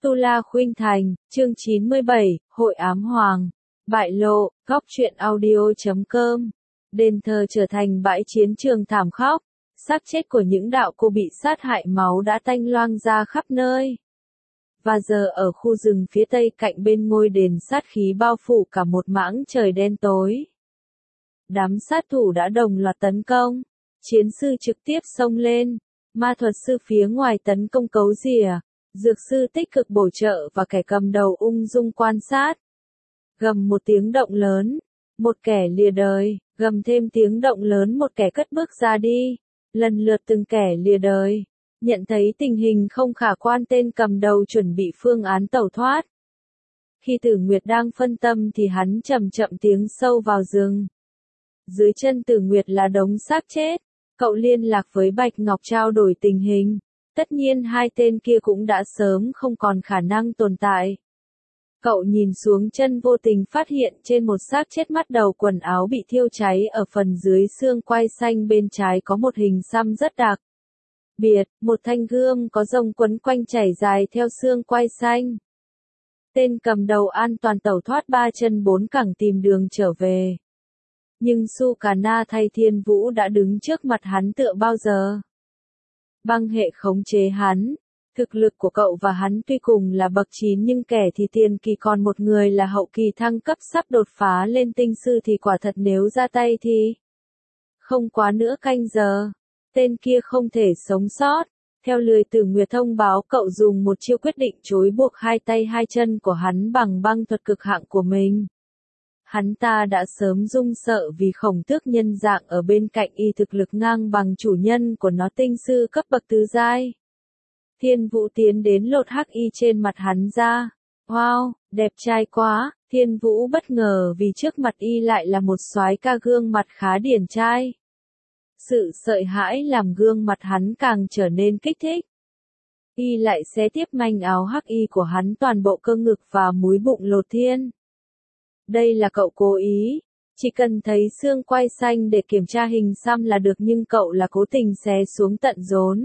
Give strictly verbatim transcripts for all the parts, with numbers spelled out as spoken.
Tu La Khuynh Thành, chương chín mươi bảy, Hội Ám Hoàng, bại lộ, góc truyện audio chấm com. Đền thờ trở thành bãi chiến trường thảm khốc, xác chết của những đạo cô bị sát hại máu đã tanh loang ra khắp nơi. Và giờ ở khu rừng phía tây cạnh bên ngôi đền sát khí bao phủ cả một mảng trời đen tối. Đám sát thủ đã đồng loạt tấn công, chiến sư trực tiếp xông lên, ma thuật sư phía ngoài tấn công cấu rìa. Dược sư tích cực bổ trợ và kẻ cầm đầu ung dung quan sát. Gầm một tiếng động lớn, một kẻ lìa đời, gầm thêm tiếng động lớn một kẻ cất bước ra đi, lần lượt từng kẻ lìa đời. Nhận thấy tình hình không khả quan, tên cầm đầu chuẩn bị phương án tẩu thoát. Khi Tử Nguyệt đang phân tâm thì hắn chậm chậm tiến sâu vào rừng. Dưới chân Tử Nguyệt là đống xác chết, cậu liên lạc với Bạch Ngọc trao đổi tình hình. Tất nhiên hai tên kia cũng đã sớm không còn khả năng tồn tại. Cậu nhìn xuống chân vô tình phát hiện trên một xác chết mắt đầu quần áo bị thiêu cháy ở phần dưới xương quai xanh bên trái có một hình xăm rất đặc biệt, một thanh gươm có rông quấn quanh chảy dài theo xương quai xanh. Tên cầm đầu an toàn tẩu thoát ba chân bốn cẳng tìm đường trở về. Nhưng Su Cà Na thay Thiên Vũ đã đứng trước mặt hắn tựa bao giờ. Băng hệ khống chế hắn. Thực lực của cậu và hắn tuy cùng là bậc chín nhưng kẻ thì tiền kỳ còn một người là hậu kỳ thăng cấp sắp đột phá lên tinh sư thì quả thật nếu ra tay thì không quá nửa canh giờ. Tên kia không thể sống sót. Theo lời Tử Nguyệt thông báo, cậu dùng một chiêu quyết định trói buộc hai tay hai chân của hắn bằng băng thuật cực hạn của mình. Hắn ta đã sớm run sợ vì khổng tước nhân dạng ở bên cạnh y thực lực ngang bằng chủ nhân của nó, tinh sư cấp bậc tứ giai. Thiên Vũ tiến đến lột hắc y trên mặt hắn ra. Wow, đẹp trai quá, Thiên Vũ bất ngờ vì trước mặt y lại là một soái ca gương mặt khá điển trai. Sự sợ hãi làm gương mặt hắn càng trở nên kích thích. Y lại xé tiếp manh áo hắc y của hắn, toàn bộ cơ ngực và múi bụng lột thiên. Đây là cậu cố ý, chỉ cần thấy xương quai xanh để kiểm tra hình xăm là được, nhưng cậu là cố tình xé xuống tận rốn.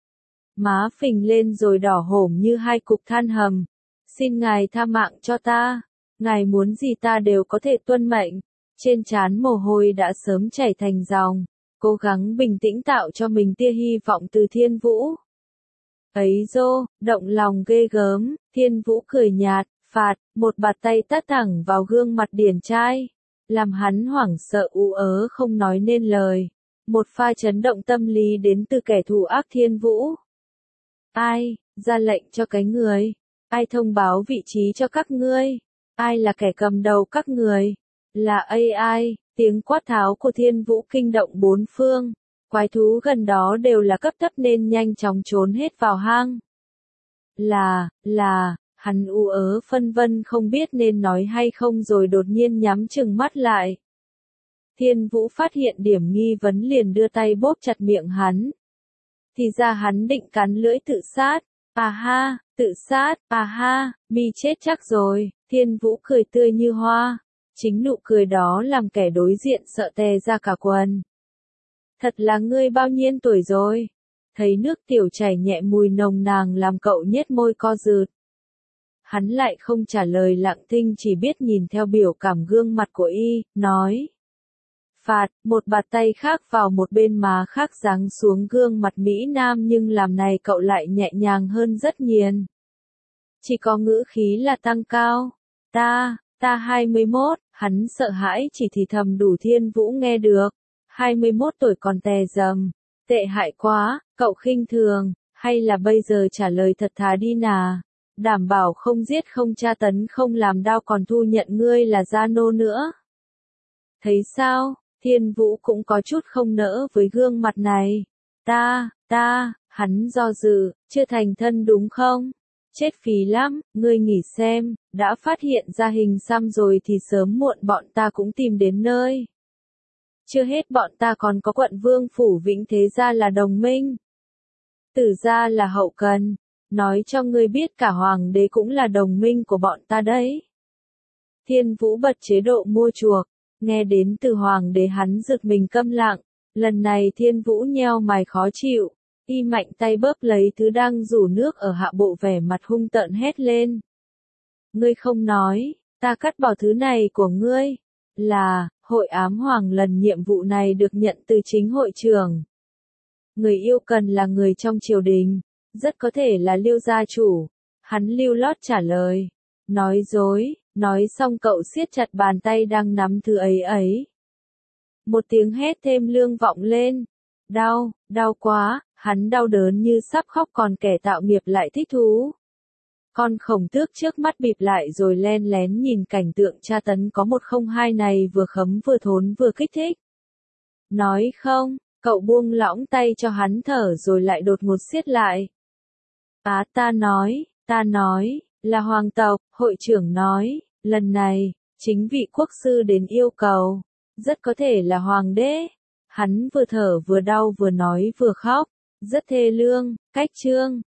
Má phình lên rồi đỏ hổm như hai cục than hầm. Xin ngài tha mạng cho ta, ngài muốn gì ta đều có thể tuân mệnh. Trên trán mồ hôi đã sớm chảy thành dòng, cố gắng bình tĩnh tạo cho mình tia hy vọng từ Thiên Vũ. Ấy dô, động lòng ghê gớm, Thiên Vũ cười nhạt. Phạt, một bạt tay tát thẳng vào gương mặt điển trai, làm hắn hoảng sợ ú ớ không nói nên lời. Một pha chấn động tâm lý đến từ kẻ thù ác Thiên Vũ. Ai, ra lệnh cho cái người? Ai thông báo vị trí cho các ngươi? Ai là kẻ cầm đầu các người? Là a i, tiếng quát tháo của Thiên Vũ kinh động bốn phương. Quái thú gần đó đều là cấp thấp nên nhanh chóng trốn hết vào hang. Là, là... Hắn u ớ phân vân không biết nên nói hay không rồi đột nhiên nhắm chừng mắt lại. Thiên Vũ phát hiện điểm nghi vấn liền đưa tay bóp chặt miệng hắn. Thì ra hắn định cắn lưỡi tự sát. À ha, tự sát, à ha, mi chết chắc rồi. Thiên Vũ cười tươi như hoa. Chính nụ cười đó làm kẻ đối diện sợ tè ra cả quần. Thật là ngươi bao nhiêu tuổi rồi? Thấy nước tiểu chảy nhẹ mùi nồng nàn làm cậu nhếch môi co rụt. Hắn lại không trả lời lặng thinh, chỉ biết nhìn theo biểu cảm gương mặt của y, nói. Phạt, một bạt tay khác vào một bên má khác giáng xuống gương mặt Mỹ Nam, nhưng làm này cậu lại nhẹ nhàng hơn rất nhiều. Chỉ có ngữ khí là tăng cao. Ta, ta hai mươi mốt, hắn sợ hãi chỉ thì thầm đủ Thiên Vũ nghe được. hai mươi mốt tuổi còn tè dầm. Tệ hại quá, cậu khinh thường, hay là bây giờ trả lời thật thà đi nà. Đảm bảo không giết không tra tấn không làm đau còn thu nhận ngươi là gia nô nữa. Thấy sao, Thiên Vũ cũng có chút không nỡ với gương mặt này. Ta, ta, hắn do dự, chưa thành thân đúng không? Chết phí lắm, ngươi nghỉ xem, đã phát hiện ra hình xăm rồi thì sớm muộn bọn ta cũng tìm đến nơi. Chưa hết bọn ta còn có quận Vương Phủ Vĩnh Thế Gia là đồng minh. Tử Gia là hậu cần. Nói cho ngươi biết cả hoàng đế cũng là đồng minh của bọn ta đấy. Thiên Vũ bật chế độ mua chuộc, nghe đến từ hoàng đế hắn giật mình câm lặng. Lần này Thiên Vũ nheo mày khó chịu, Y mạnh tay bóp lấy thứ đang rủ nước ở hạ bộ, vẻ mặt hung tợn hét lên. Ngươi không nói, ta cắt bỏ thứ này của ngươi. Là, hội ám hoàng lần nhiệm vụ này được nhận từ chính hội trưởng. Người yêu cần là người trong triều đình, rất có thể là Liêu gia chủ. Hắn lưu lót trả lời. Nói dối, nói xong cậu siết chặt bàn tay đang nắm thứ ấy ấy. Một tiếng hét thêm lương vọng lên. Đau, đau quá, hắn đau đớn như sắp khóc, còn kẻ tạo nghiệp lại thích thú. Con khổng tước trước mắt bịp lại rồi len lén nhìn cảnh tượng tra tấn có một không hai này, vừa khấm vừa thốn vừa kích thích. Nói không, cậu buông lỏng tay cho hắn thở rồi lại đột ngột siết lại. Á ta nói, ta nói, là hoàng tộc, hội trưởng nói, lần này, chính vị quốc sư đến yêu cầu, rất có thể là hoàng đế. Hắn vừa thở vừa đau vừa nói vừa khóc, rất thê lương, cách chương.